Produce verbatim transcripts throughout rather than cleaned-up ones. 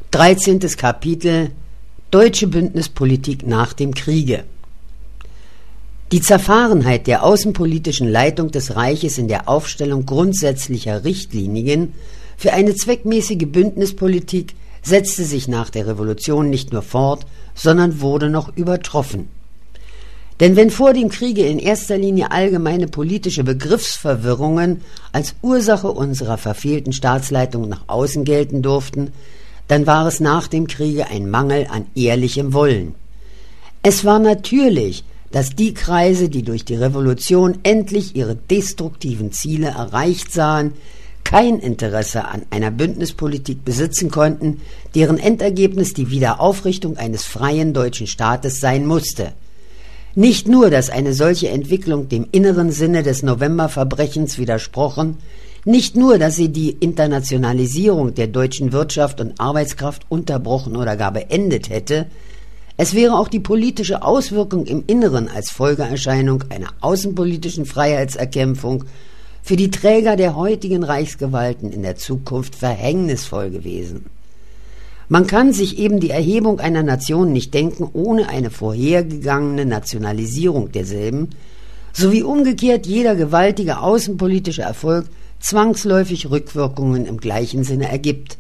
dreizehntes Kapitel Deutsche Bündnispolitik nach dem Kriege. Die Zerfahrenheit der außenpolitischen Leitung des Reiches in der Aufstellung grundsätzlicher Richtlinien für eine zweckmäßige Bündnispolitik setzte sich nach der Revolution nicht nur fort, sondern wurde noch übertroffen. Denn wenn vor dem Kriege in erster Linie allgemeine politische Begriffsverwirrungen als Ursache unserer verfehlten Staatsleitung nach außen gelten durften, dann war es nach dem Kriege ein Mangel an ehrlichem Wollen. Es war natürlich, dass die Kreise, die durch die Revolution endlich ihre destruktiven Ziele erreicht sahen, kein Interesse an einer Bündnispolitik besitzen konnten, deren Endergebnis die Wiederaufrichtung eines freien deutschen Staates sein musste. Nicht nur, dass eine solche Entwicklung dem inneren Sinne des Novemberverbrechens widersprochen, nicht nur, dass sie die Internationalisierung der deutschen Wirtschaft und Arbeitskraft unterbrochen oder gar beendet hätte, es wäre auch die politische Auswirkung im Inneren als Folgeerscheinung einer außenpolitischen Freiheitserkämpfung für die Träger der heutigen Reichsgewalten in der Zukunft verhängnisvoll gewesen. Man kann sich eben die Erhebung einer Nation nicht denken ohne eine vorhergegangene Nationalisierung derselben, sowie umgekehrt jeder gewaltige außenpolitische Erfolg zwangsläufig Rückwirkungen im gleichen Sinne ergibt.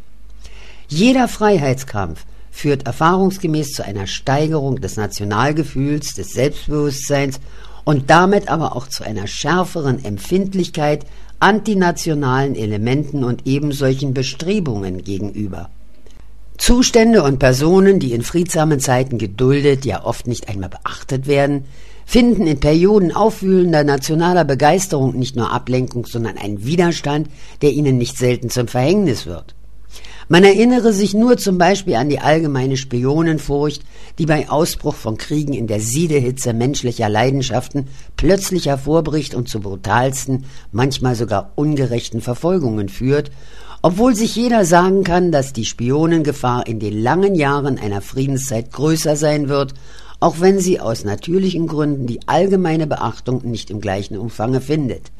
Jeder Freiheitskampf führt erfahrungsgemäß zu einer Steigerung des Nationalgefühls, des Selbstbewusstseins und damit aber auch zu einer schärferen Empfindlichkeit antinationalen Elementen und ebensolchen Bestrebungen gegenüber. Zustände und Personen, die in friedsamen Zeiten geduldet, ja oft nicht einmal beachtet werden, finden in Perioden aufwühlender nationaler Begeisterung nicht nur Ablenkung, sondern einen Widerstand, der ihnen nicht selten zum Verhängnis wird. Man erinnere sich nur zum Beispiel an die allgemeine Spionenfurcht, die bei Ausbruch von Kriegen in der Siedehitze menschlicher Leidenschaften plötzlich hervorbricht und zu brutalsten, manchmal sogar ungerechten Verfolgungen führt, obwohl sich jeder sagen kann, dass die Spionengefahr in den langen Jahren einer Friedenszeit größer sein wird, auch wenn sie aus natürlichen Gründen die allgemeine Beachtung nicht im gleichen Umfange findet.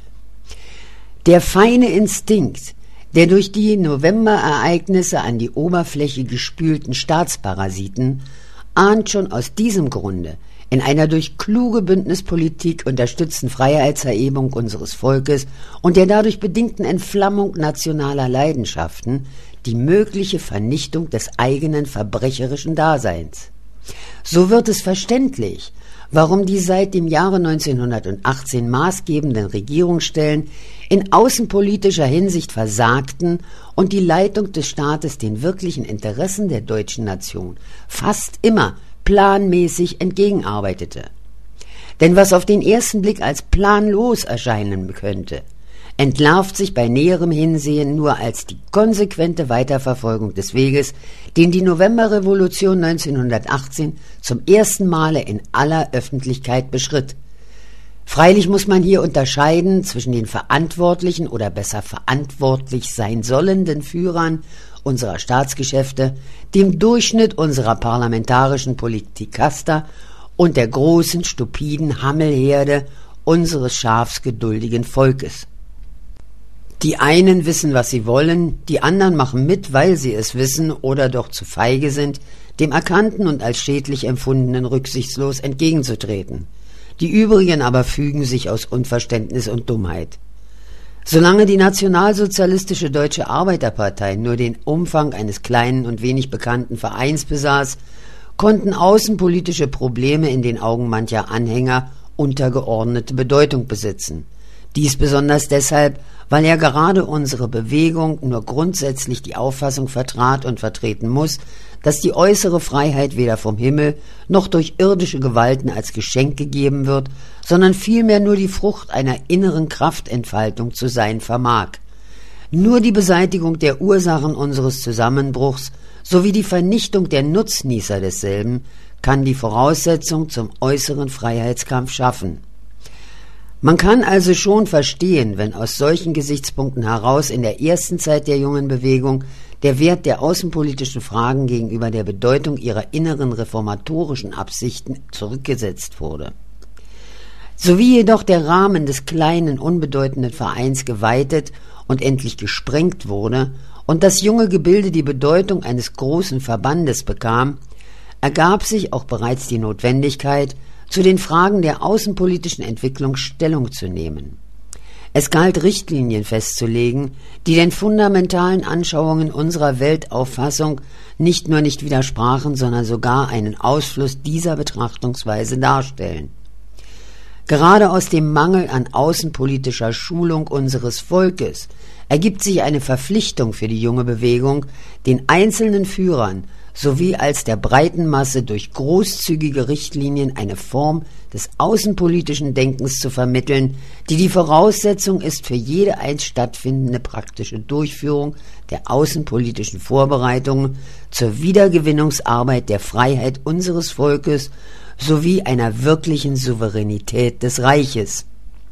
Der feine Instinkt, der durch die Novemberereignisse an die Oberfläche gespülten Staatsparasiten, ahnt schon aus diesem Grunde in einer durch kluge Bündnispolitik unterstützten Freiheitserhebung unseres Volkes und der dadurch bedingten Entflammung nationaler Leidenschaften die mögliche Vernichtung des eigenen verbrecherischen Daseins. So wird es verständlich, warum die seit dem Jahre neunzehnhundertachtzehn maßgebenden Regierungsstellen in außenpolitischer Hinsicht versagten und die Leitung des Staates den wirklichen Interessen der deutschen Nation fast immer planmäßig entgegenarbeitete. Denn was auf den ersten Blick als planlos erscheinen könnte, entlarvt sich bei näherem Hinsehen nur als die konsequente Weiterverfolgung des Weges, den die Novemberrevolution neunzehnhundertachtzehn zum ersten Male in aller Öffentlichkeit beschritt. Freilich muss man hier unterscheiden zwischen den verantwortlichen oder besser verantwortlich sein sollenden Führern unserer Staatsgeschäfte, dem Durchschnitt unserer parlamentarischen Politikaster und der großen, stupiden Hammelherde unseres schafsgeduldigen Volkes. Die einen wissen, was sie wollen, die anderen machen mit, weil sie es wissen oder doch zu feige sind, dem Erkannten und als schädlich empfundenen rücksichtslos entgegenzutreten. Die übrigen aber fügen sich aus Unverständnis und Dummheit. Solange die nationalsozialistische Deutsche Arbeiterpartei nur den Umfang eines kleinen und wenig bekannten Vereins besaß, konnten außenpolitische Probleme in den Augen mancher Anhänger untergeordnete Bedeutung besitzen. Dies besonders deshalb, weil ja gerade unsere Bewegung nur grundsätzlich die Auffassung vertrat und vertreten muss, dass die äußere Freiheit weder vom Himmel noch durch irdische Gewalten als Geschenk gegeben wird, sondern vielmehr nur die Frucht einer inneren Kraftentfaltung zu sein vermag. Nur die Beseitigung der Ursachen unseres Zusammenbruchs sowie die Vernichtung der Nutznießer desselben kann die Voraussetzung zum äußeren Freiheitskampf schaffen. Man kann also schon verstehen, wenn aus solchen Gesichtspunkten heraus in der ersten Zeit der jungen Bewegung der Wert der außenpolitischen Fragen gegenüber der Bedeutung ihrer inneren reformatorischen Absichten zurückgesetzt wurde. Sowie jedoch der Rahmen des kleinen, unbedeutenden Vereins geweitet und endlich gesprengt wurde und das junge Gebilde die Bedeutung eines großen Verbandes bekam, ergab sich auch bereits die Notwendigkeit, zu den Fragen der außenpolitischen Entwicklung Stellung zu nehmen. Es galt, Richtlinien festzulegen, die den fundamentalen Anschauungen unserer Weltauffassung nicht nur nicht widersprachen, sondern sogar einen Ausfluss dieser Betrachtungsweise darstellen. Gerade aus dem Mangel an außenpolitischer Schulung unseres Volkes ergibt sich eine Verpflichtung für die junge Bewegung, den einzelnen Führern sowie als der breiten Masse durch großzügige Richtlinien eine Form des außenpolitischen Denkens zu vermitteln, die die Voraussetzung ist für jede einst stattfindende praktische Durchführung der außenpolitischen Vorbereitungen zur Wiedergewinnungsarbeit der Freiheit unseres Volkes sowie einer wirklichen Souveränität des Reiches.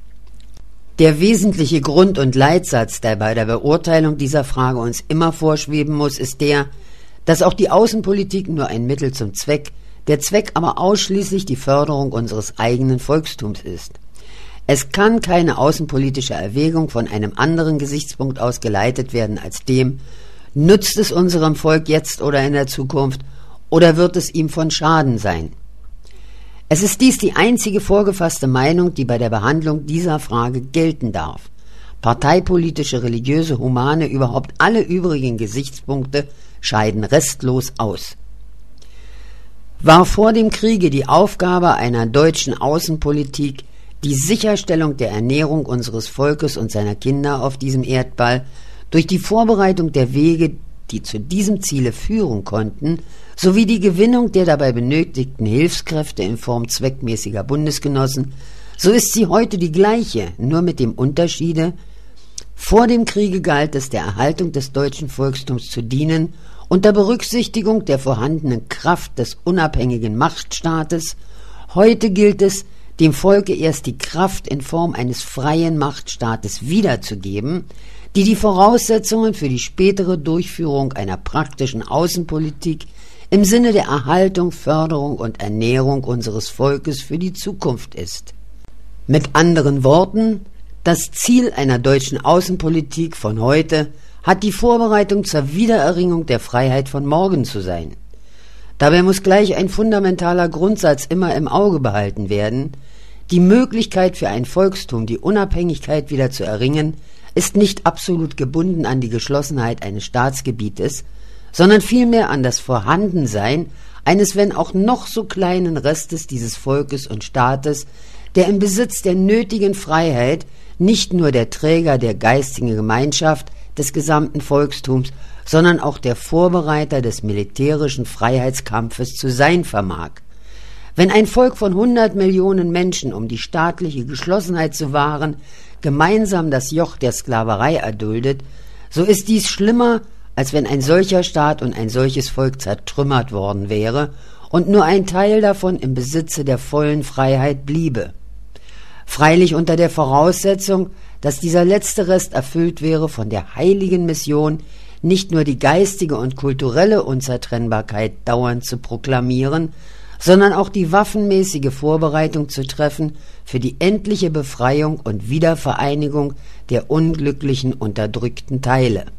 Der wesentliche Grund und Leitsatz, der bei der Beurteilung dieser Frage uns immer vorschweben muss, ist der, dass auch die Außenpolitik nur ein Mittel zum Zweck, der Zweck aber ausschließlich die Förderung unseres eigenen Volkstums ist. Es kann keine außenpolitische Erwägung von einem anderen Gesichtspunkt aus geleitet werden als dem, nützt es unserem Volk jetzt oder in der Zukunft, oder wird es ihm von Schaden sein? Es ist dies die einzige vorgefasste Meinung, die bei der Behandlung dieser Frage gelten darf. Parteipolitische, religiöse, humane, überhaupt alle übrigen Gesichtspunkte scheiden restlos aus. War vor dem Kriege die Aufgabe einer deutschen Außenpolitik die Sicherstellung der Ernährung unseres Volkes und seiner Kinder auf diesem Erdball durch die Vorbereitung der Wege, die zu diesem Ziele führen konnten, sowie die Gewinnung der dabei benötigten Hilfskräfte in Form zweckmäßiger Bundesgenossen, so ist sie heute die gleiche, nur mit dem Unterschiede: Vor dem Kriege galt es, der Erhaltung des deutschen Volkstums zu dienen, unter Berücksichtigung der vorhandenen Kraft des unabhängigen Machtstaates. Heute gilt es, dem Volke erst die Kraft in Form eines freien Machtstaates wiederzugeben, die die Voraussetzungen für die spätere Durchführung einer praktischen Außenpolitik im Sinne der Erhaltung, Förderung und Ernährung unseres Volkes für die Zukunft ist. Mit anderen Worten, das Ziel einer deutschen Außenpolitik von heute hat die Vorbereitung zur Wiedererringung der Freiheit von morgen zu sein. Dabei muss gleich ein fundamentaler Grundsatz immer im Auge behalten werden: Die Möglichkeit für ein Volkstum, die Unabhängigkeit wieder zu erringen, ist nicht absolut gebunden an die Geschlossenheit eines Staatsgebietes, sondern vielmehr an das Vorhandensein eines, wenn auch noch so kleinen Restes dieses Volkes und Staates, der im Besitz der nötigen Freiheit nicht nur der Träger der geistigen Gemeinschaft des gesamten Volkstums, sondern auch der Vorbereiter des militärischen Freiheitskampfes zu sein vermag. Wenn ein Volk von hundert Millionen Menschen, um die staatliche Geschlossenheit zu wahren, gemeinsam das Joch der Sklaverei erduldet, so ist dies schlimmer, als wenn ein solcher Staat und ein solches Volk zertrümmert worden wäre und nur ein Teil davon im Besitze der vollen Freiheit bliebe. Freilich unter der Voraussetzung, dass dieser letzte Rest erfüllt wäre von der heiligen Mission, nicht nur die geistige und kulturelle Unzertrennbarkeit dauernd zu proklamieren, sondern auch die waffenmäßige Vorbereitung zu treffen für die endliche Befreiung und Wiedervereinigung der unglücklichen, unterdrückten Teile.